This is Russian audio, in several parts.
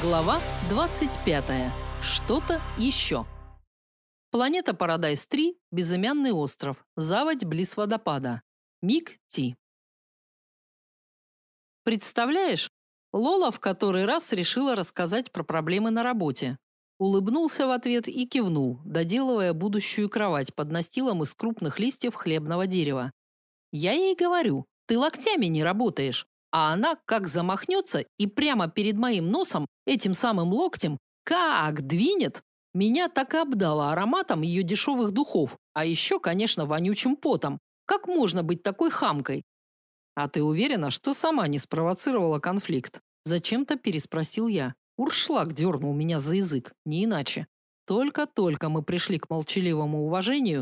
Глава 25. Что-то еще. Планета Парадайз-3, безымянный остров, заводь близ водопада. Мик Ти. Представляешь, Лола в который раз решила рассказать про проблемы на работе. Улыбнулся в ответ и кивнул, доделывая будущую кровать под настилом из крупных листьев хлебного дерева. Я ей говорю: "Ты локтями не работаешь". А она как замахнется и прямо перед моим носом этим самым локтем как двинет. Меня так и обдало ароматом ее дешевых духов, а еще, конечно, вонючим потом. Как можно быть такой хамкой? А ты уверена, что сама не спровоцировала конфликт? Зачем-то переспросил я. Уршлаг дернул меня за язык, не иначе. Только-только мы пришли к молчаливому уважению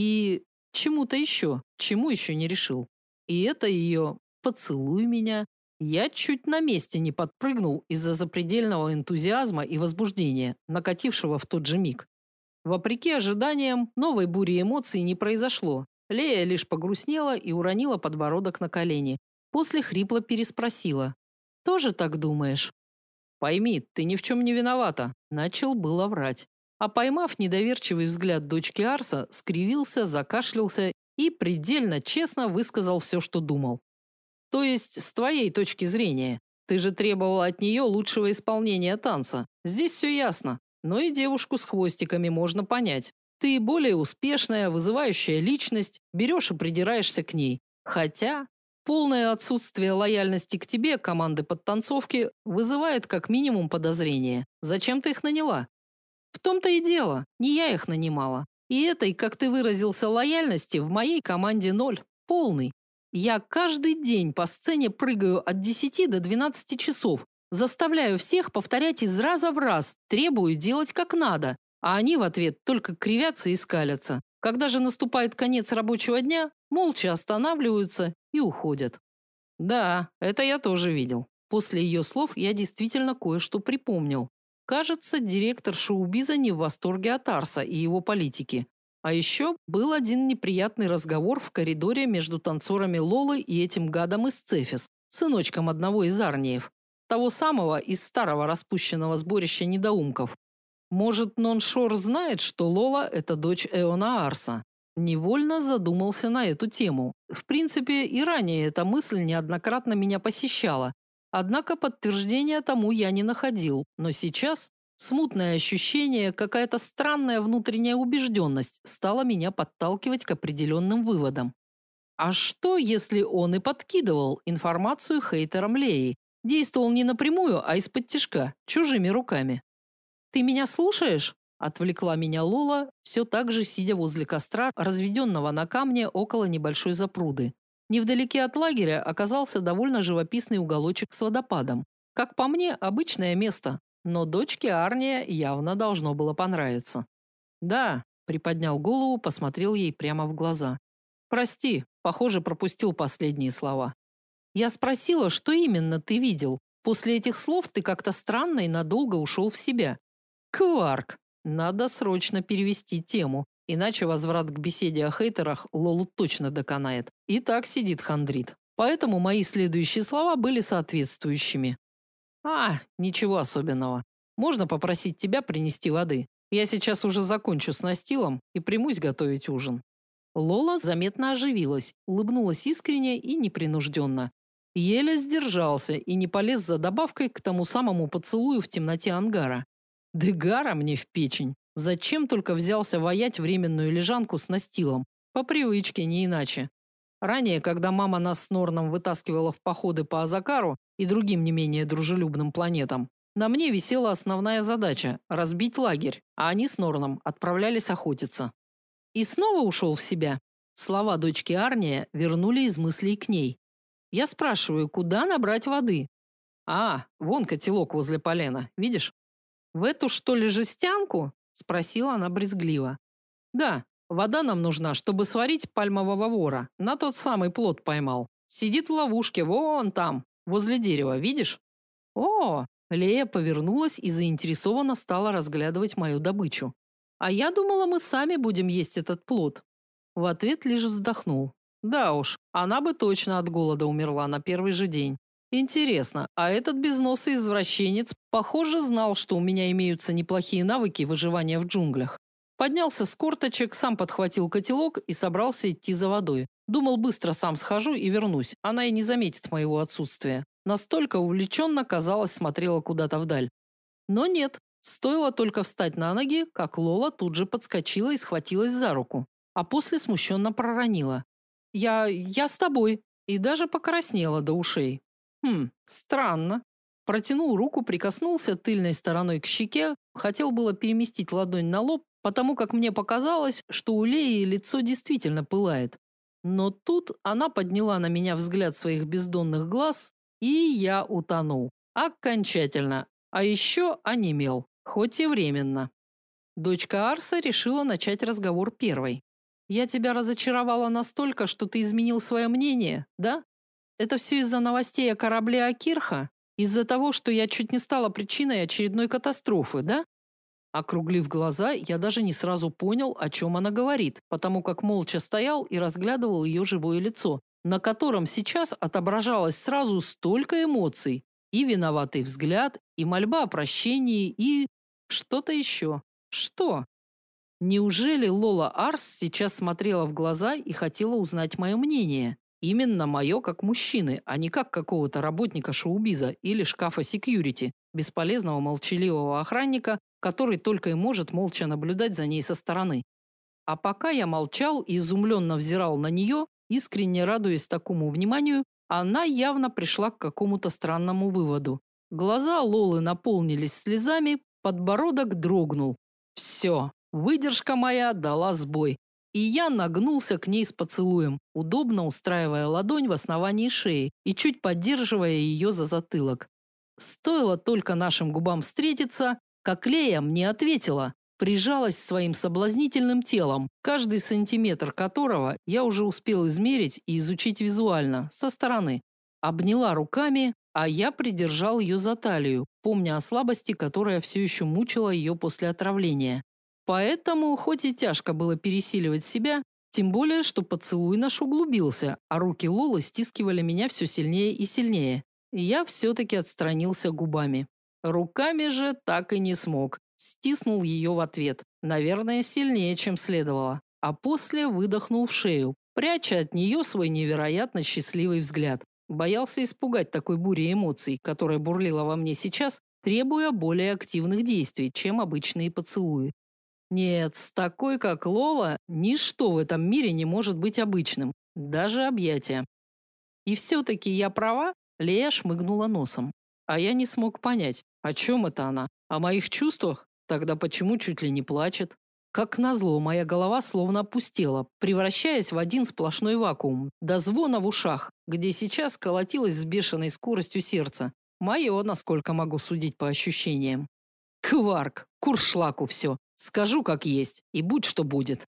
и чему-то еще, чему еще не решил. И это ее «поцелуй меня». Я чуть на месте не подпрыгнул из-за запредельного энтузиазма и возбуждения, накатившего в тот же миг. Вопреки ожиданиям, новой бури эмоций не произошло. Лея лишь погрустнела и уронила подбородок на колени. После хрипло переспросила: "Тоже так думаешь?" "Пойми, ты ни в чем не виновата", начал было врать. А поймав недоверчивый взгляд дочки Арса, скривился, закашлялся и предельно честно высказал все, что думал. То есть, с твоей точки зрения, ты же требовала от нее лучшего исполнения танца. Здесь все ясно. Но и девушку с хвостиками можно понять. Ты более успешная, вызывающая личность, берешь и придираешься к ней. Хотя полное отсутствие лояльности к тебе команды подтанцовки вызывает как минимум подозрение. Зачем ты их наняла? В том-то и дело, не я их нанимала. И этой, как ты выразился, лояльности в моей команде ноль, полный. Я каждый день по сцене прыгаю от 10 до 12 часов, заставляю всех повторять из раза в раз, требую делать как надо, а они в ответ только кривятся и скалятся. Когда же наступает конец рабочего дня, молча останавливаются и уходят. Да, это я тоже видел. После ее слов я действительно кое-что припомнил. Кажется, директор шоу-биза не в восторге от Арса и его политики. А еще был один неприятный разговор в коридоре между танцорами Лолы и этим гадом из Цефис, сыночком одного из Арниев, того самого из старого распущенного сборища недоумков. Может, Ноншор знает, что Лола – это дочь Эона Арса? Невольно задумался на эту тему. В принципе, и ранее эта мысль неоднократно меня посещала. Однако подтверждения тому я не находил, но сейчас смутное ощущение, какая-то странная внутренняя убежденность стала меня подталкивать к определенным выводам. А что, если он и подкидывал информацию хейтерам Леи, действовал не напрямую, а из-под тишка, чужими руками? Ты меня слушаешь? Отвлекла меня Лола, все так же сидя возле костра, разведенного на камне около небольшой запруды. Невдалеке от лагеря оказался довольно живописный уголочек с водопадом. Как по мне, обычное место, но дочке Арния явно должно было понравиться. Да, приподнял голову, посмотрел ей прямо в глаза. Прости, похоже, пропустил последние слова. Я спросила, что именно ты видел. После этих слов ты как-то странно и надолго ушел в себя. Кварк. Надо срочно перевести тему, иначе возврат к беседе о хейтерах Лолу точно доконает. И так сидит хандрит. Поэтому мои следующие слова были соответствующими. Ничего особенного. Можно попросить тебя принести воды? Я сейчас уже закончу с настилом и примусь готовить ужин. Лола заметно оживилась, улыбнулась искренне и непринужденно. Еле сдержался и не полез за добавкой к тому самому поцелую в темноте ангара. Дегара мне в печень. Зачем только взялся ваять временную лежанку с настилом? По привычке, не иначе. Ранее, когда мама нас с Норном вытаскивала в походы по Азакару и другим не менее дружелюбным планетам, на мне висела основная задача – разбить лагерь, а они с Норном отправлялись охотиться. И снова ушел в себя. Слова дочки Арния вернули из мыслей к ней. Я спрашиваю, куда набрать воды? Вон котелок возле полена, видишь? В эту, что ли, жестянку? Спросила она брезгливо. Да, вода нам нужна, чтобы сварить пальмового вора. На тот самый плод поймал. Сидит в ловушке вон там, возле дерева, видишь? О, Лея повернулась и заинтересованно стала разглядывать мою добычу. А я думала, мы сами будем есть этот плод. В ответ лишь вздохнул. Да уж, она бы точно от голода умерла на первый же день. Интересно, а этот безносый извращенец, похоже, знал, что у меня имеются неплохие навыки выживания в джунглях. Поднялся с корточек, сам подхватил котелок и собрался идти за водой. Думал, быстро сам схожу и вернусь. Она и не заметит моего отсутствия. Настолько увлеченно, казалось, смотрела куда-то вдаль. Но нет, стоило только встать на ноги, как Лола тут же подскочила и схватилась за руку, а после смущенно проронила: "Я с тобой", и даже покраснела до ушей. Странно. Протянул руку, прикоснулся тыльной стороной к щеке, хотел было переместить ладонь на лоб, потому как мне показалось, что у Леи лицо действительно пылает. Но тут она подняла на меня взгляд своих бездонных глаз, и я утонул. Окончательно. А еще онемел, хоть и временно. Дочка Арса решила начать разговор первой. «Я тебя разочаровала настолько, что ты изменил свое мнение, да? Это все из-за новостей о корабле Акирха? Из-за того, что я чуть не стала причиной очередной катастрофы, да?» Округлив глаза, я даже не сразу понял, о чем она говорит, потому как молча стоял и разглядывал ее живое лицо, на котором сейчас отображалось сразу столько эмоций: и виноватый взгляд, и мольба о прощении, и что-то еще. Что? Неужели Лола Арс сейчас смотрела в глаза и хотела узнать мое мнение? Именно мое как мужчины, а не как какого-то работника шоу-биза или шкафа секьюрити, бесполезного молчаливого охранника, который только и может молча наблюдать за ней со стороны. А пока я молчал и изумленно взирал на нее, искренне радуясь такому вниманию, она явно пришла к какому-то странному выводу. Глаза Лолы наполнились слезами, подбородок дрогнул. Все, выдержка моя дала сбой. И я нагнулся к ней с поцелуем, удобно устраивая ладонь в основании шеи и чуть поддерживая ее за затылок. Стоило только нашим губам встретиться, как Лея мне ответила, прижалась своим соблазнительным телом, каждый сантиметр которого я уже успел измерить и изучить визуально, со стороны. Обняла руками, а я придержал ее за талию, помня о слабости, которая все еще мучила ее после отравления. Поэтому, хоть и тяжко было пересиливать себя, тем более, что поцелуй наш углубился, а руки Лолы стискивали меня все сильнее и сильнее. Я все-таки отстранился губами. Руками же так и не смог. Стиснул ее в ответ, наверное, сильнее, чем следовало, а после выдохнул в шею, пряча от нее свой невероятно счастливый взгляд. Боялся испугать такой бурей эмоций, которая бурлила во мне сейчас, требуя более активных действий, чем обычные поцелуи. Нет, с такой, как Лола, ничто в этом мире не может быть обычным, даже объятия. И все-таки я права, Лея шмыгнула носом. А я не смог понять, о чем это она? О моих чувствах? Тогда почему чуть ли не плачет? Как назло, моя голова словно опустела, превращаясь в один сплошной вакуум, до звона в ушах, где сейчас колотилось с бешеной скоростью сердце. Мое, насколько могу судить по ощущениям. Кварк, куршлаку все. Скажу, как есть, и будь что будет.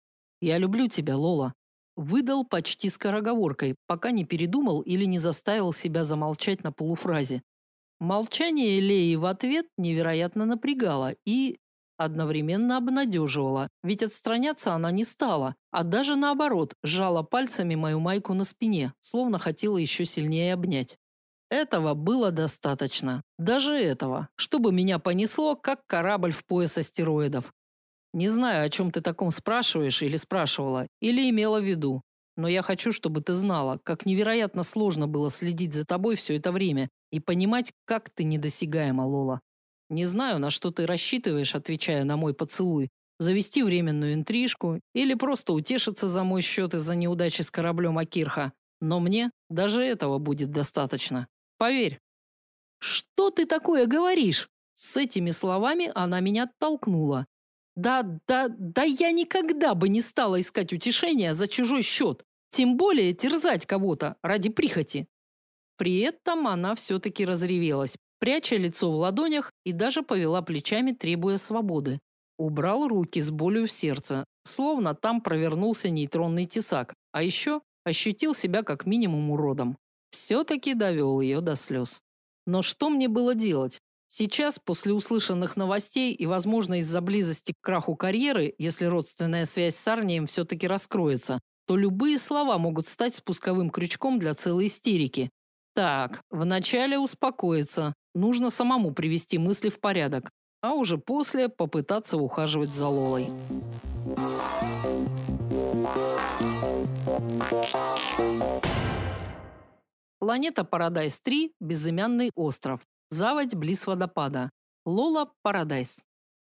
Я люблю тебя, Лола. Выдал почти скороговоркой, пока не передумал или не заставил себя замолчать на полуфразе. Молчание Леи в ответ невероятно напрягало и одновременно обнадеживало, ведь отстраняться она не стала, а даже наоборот, сжала пальцами мою майку на спине, словно хотела еще сильнее обнять. Этого было достаточно. Даже этого, чтобы меня понесло, как корабль в пояс астероидов. Не знаю, о чем ты таком спрашиваешь или спрашивала, или имела в виду. Но я хочу, чтобы ты знала, как невероятно сложно было следить за тобой все это время и понимать, как ты недосягаема, Лола. Не знаю, на что ты рассчитываешь, отвечая на мой поцелуй. Завести временную интрижку или просто утешиться за мой счет из-за неудачи с кораблем Акирха. Но мне даже этого будет достаточно. Поверь. Что ты такое говоришь? С этими словами она меня оттолкнула. Да, я никогда бы не стала искать утешения за чужой счет, тем более терзать кого-то ради прихоти. При этом она все-таки разревелась, пряча лицо в ладонях и даже повела плечами, требуя свободы. Убрал руки с болью в сердце, словно там провернулся нейтронный тесак, а еще ощутил себя как минимум уродом. Все-таки довел ее до слез. Но что мне было делать? Сейчас, после услышанных новостей и, возможно, из-за близости к краху карьеры, если родственная связь с Арнием все-таки раскроется, то любые слова могут стать спусковым крючком для целой истерики. Так, вначале успокоиться. Нужно самому привести мысли в порядок, а уже после попытаться ухаживать за Лолой. Планета Парадайз-3, безымянный остров. Заводь близ водопада. Лола Парадайз.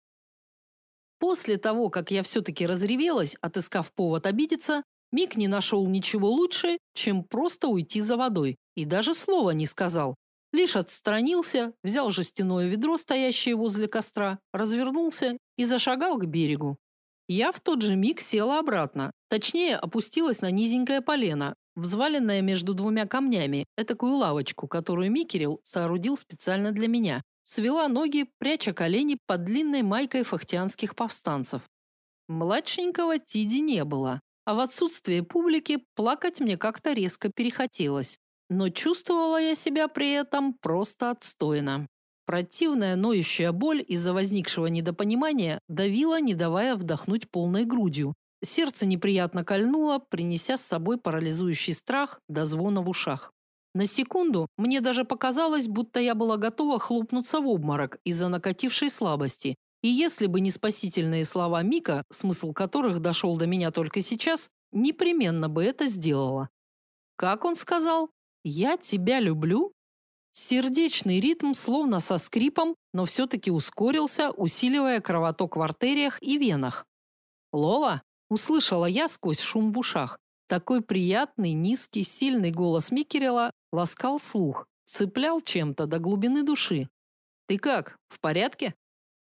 После того, как я все-таки разревелась, отыскав повод обидеться, Мик не нашел ничего лучше, чем просто уйти за водой. И даже слова не сказал. Лишь отстранился, взял жестяное ведро, стоящее возле костра, развернулся и зашагал к берегу. Я в тот же миг села обратно. Точнее, опустилась на низенькое полено, взваленное между двумя камнями, этакую лавочку, которую Микерил соорудил специально для меня. Свела ноги, пряча колени под длинной майкой фахтианских повстанцев. Младшенького Тиди не было, а в отсутствие публики плакать мне как-то резко перехотелось. Но чувствовала я себя при этом просто отстойно. Противная ноющая боль из-за возникшего недопонимания давила, не давая вдохнуть полной грудью. Сердце неприятно кольнуло, принеся с собой парализующий страх до звона в ушах. На секунду мне даже показалось, будто я была готова хлопнуться в обморок из-за накатившей слабости. И если бы не спасительные слова Мика, смысл которых дошел до меня только сейчас, непременно бы это сделала. Как он сказал? «Я тебя люблю?» Сердечный ритм словно со скрипом, но все-таки ускорился, усиливая кровоток в артериях и венах. «Лола?» – услышала я сквозь шум в ушах. Такой приятный, низкий, сильный голос Микерела ласкал слух, цеплял чем-то до глубины души. «Ты как, в порядке?»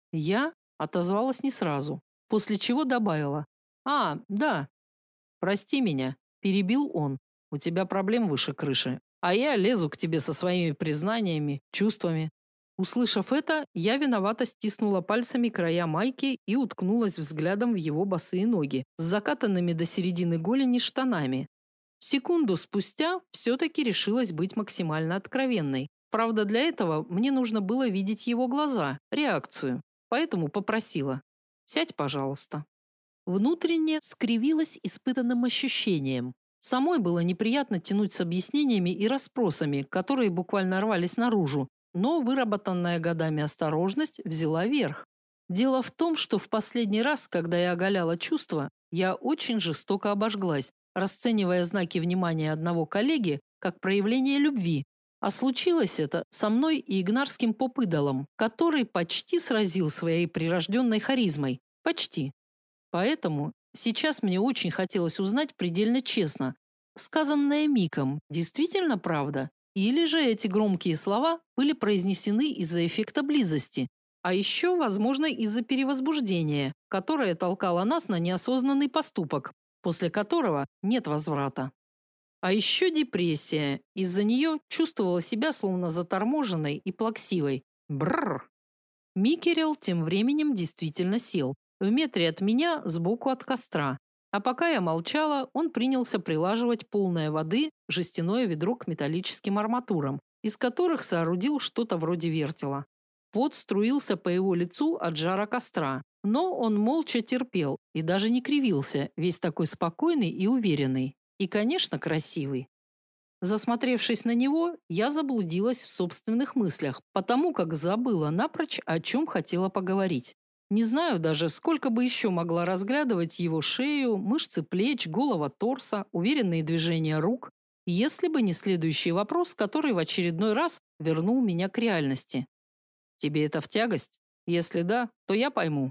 Я отозвалась не сразу, после чего добавила. «А, да. Прости меня», – перебил он. «У тебя проблем выше крыши, а я лезу к тебе со своими признаниями, чувствами». Услышав это, я виновато стиснула пальцами края майки и уткнулась взглядом в его босые ноги с закатанными до середины голени штанами. Секунду спустя все-таки решилась быть максимально откровенной. Правда, для этого мне нужно было видеть его глаза, реакцию. Поэтому попросила: «Сядь, пожалуйста». Внутренне скривилась испытанным ощущением. Самой было неприятно тянуть с объяснениями и расспросами, которые буквально рвались наружу. Но выработанная годами осторожность взяла верх. Дело в том, что в последний раз, когда я оголяла чувства, я очень жестоко обожглась, расценивая знаки внимания одного коллеги как проявление любви. А случилось это со мной и игнарским поп-идолом, который почти сразил своей прирожденной харизмой. Почти. Поэтому сейчас мне очень хотелось узнать предельно честно, сказанное Миком действительно правда? Или же эти громкие слова были произнесены из-за эффекта близости, а еще, возможно, из-за перевозбуждения, которое толкало нас на неосознанный поступок, после которого нет возврата. А еще депрессия. Из-за нее чувствовала себя словно заторможенной и плаксивой. Бррр. Микерел тем временем действительно сел, в метре от меня, сбоку от костра. А пока я молчала, он принялся прилаживать полное воды жестяное ведро к металлическим арматурам, из которых соорудил что-то вроде вертела. Пот струился по его лицу от жара костра, но он молча терпел и даже не кривился, весь такой спокойный и уверенный. И, конечно, красивый. Засмотревшись на него, я заблудилась в собственных мыслях, потому как забыла напрочь, о чем хотела поговорить. Не знаю даже, сколько бы еще могла разглядывать его шею, мышцы плеч, голова торса, уверенные движения рук, если бы не следующий вопрос, который в очередной раз вернул меня к реальности. «Тебе это в тягость? Если да, то я пойму».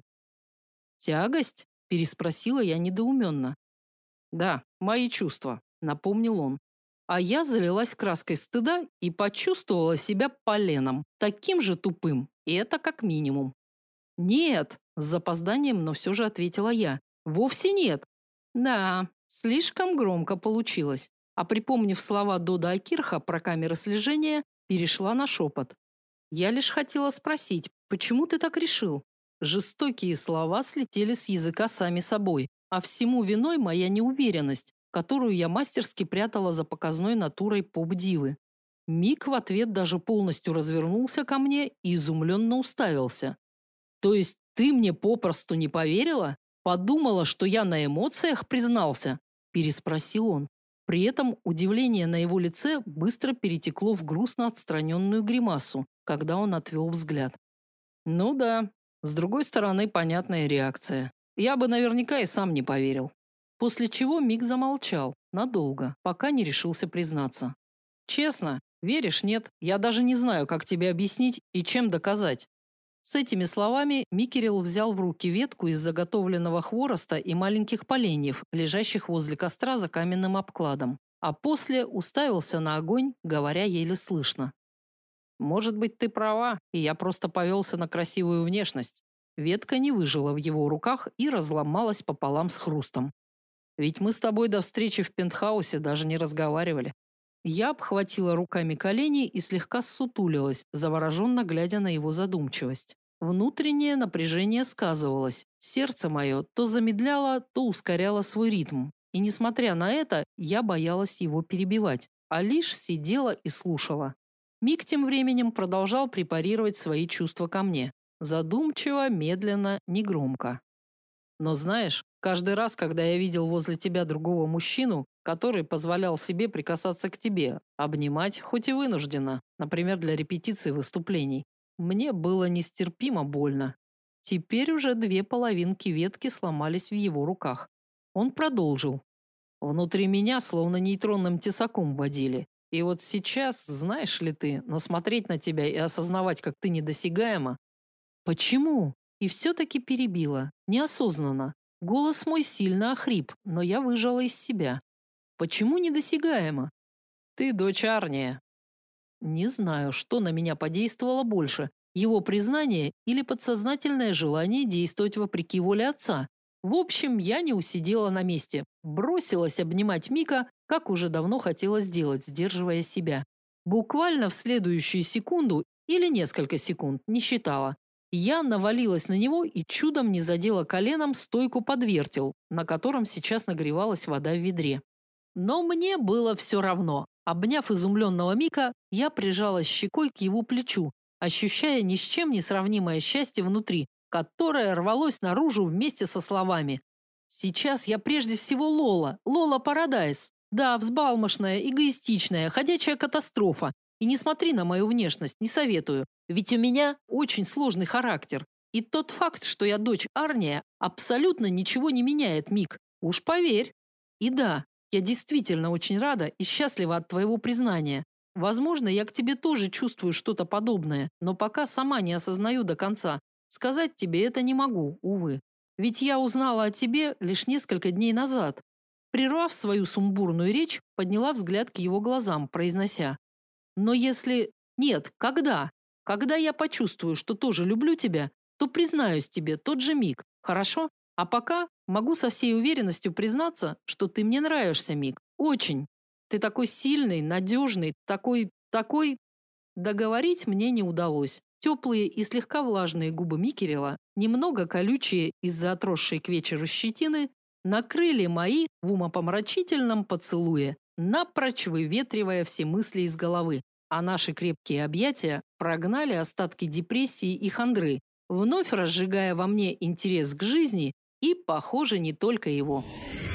«Тягость?» – переспросила я недоуменно. «Да, мои чувства», – напомнил он. А я залилась краской стыда и почувствовала себя поленом, таким же тупым, и это как минимум. «Нет», – с запозданием, но все же ответила я. «Вовсе нет». Да, слишком громко получилось. А припомнив слова Дода Акирха про камеры слежения, перешла на шепот. «Я лишь хотела спросить, почему ты так решил?» Жестокие слова слетели с языка сами собой, а всему виной моя неуверенность, которую я мастерски прятала за показной натурой поп-дивы. Мик в ответ даже полностью развернулся ко мне и изумленно уставился. «То есть ты мне попросту не поверила? Подумала, что я на эмоциях признался?» – переспросил он. При этом удивление на его лице быстро перетекло в грустно отстраненную гримасу, когда он отвел взгляд. Ну да, с другой стороны, понятная реакция. Я бы наверняка и сам не поверил. После чего Мик замолчал, надолго, пока не решился признаться. Честно, веришь, нет, я даже не знаю, как тебе объяснить и чем доказать. С этими словами Микерил взял в руки ветку из заготовленного хвороста и маленьких поленьев, лежащих возле костра за каменным обкладом, а после уставился на огонь, говоря еле слышно. Может быть, ты права, и я просто повелся на красивую внешность. Ветка не выжила в его руках и разломалась пополам с хрустом. Ведь мы с тобой до встречи в пентхаусе даже не разговаривали. Я обхватила руками колени и слегка ссутулилась, завороженно глядя на его задумчивость. Внутреннее напряжение сказывалось. Сердце мое то замедляло, то ускоряло свой ритм. И несмотря на это, я боялась его перебивать, а лишь сидела и слушала. Мик тем временем продолжал препарировать свои чувства ко мне. Задумчиво, медленно, негромко. Но знаешь, каждый раз, когда я видел возле тебя другого мужчину, который позволял себе прикасаться к тебе, обнимать, хоть и вынужденно, например, для репетиции выступлений, мне было нестерпимо больно. Теперь уже 2 половинки ветки сломались в его руках. Он продолжил. Внутри меня словно нейтронным тесаком водили. И вот сейчас, знаешь ли ты, но смотреть на тебя и осознавать, как ты недосягаема. Почему? И все-таки перебила. Неосознанно. Голос мой сильно охрип, но я выжала из себя. Почему недосягаема? Ты дочь Арния. Не знаю, что на меня подействовало больше. Его признание или подсознательное желание действовать вопреки воле отца. В общем, я не усидела на месте. Бросилась обнимать Мика, как уже давно хотела сделать, сдерживая себя. Буквально в следующую секунду или несколько секунд, не считала. Я навалилась на него и чудом не задела коленом стойку под вертел, на котором сейчас нагревалась вода в ведре. Но мне было все равно. Обняв изумленного Мика, я прижалась щекой к его плечу, ощущая ни с чем не сравнимое счастье внутри, которое рвалось наружу вместе со словами. Сейчас я прежде всего Лола Парадайз. Да, взбалмошная, эгоистичная, ходячая катастрофа. И не смотри на мою внешность, не советую. Ведь у меня очень сложный характер. И тот факт, что я дочь Арния, абсолютно ничего не меняет, Мик. Уж поверь. И да, я действительно очень рада и счастлива от твоего признания. Возможно, я к тебе тоже чувствую что-то подобное, но пока сама не осознаю до конца. Сказать тебе это не могу, увы. Ведь я узнала о тебе лишь несколько дней назад. Прервав свою сумбурную речь, подняла взгляд к его глазам, произнося: "Но если нет, когда? Когда я почувствую, что тоже люблю тебя, то признаюсь тебе тот же миг. Хорошо? А пока могу со всей уверенностью признаться, что ты мне нравишься, Мик. Очень. Ты такой сильный, надежный, такой. Договорить мне не удалось. Теплые и слегка влажные губы Микерила, немного колючие из-за отросшей к вечеру щетины, накрыли мои в умопомрачительном поцелуе, напрочь выветривая все мысли из головы, а наши крепкие объятия прогнали остатки депрессии и хандры, вновь разжигая во мне интерес к жизни и, похоже, не только его.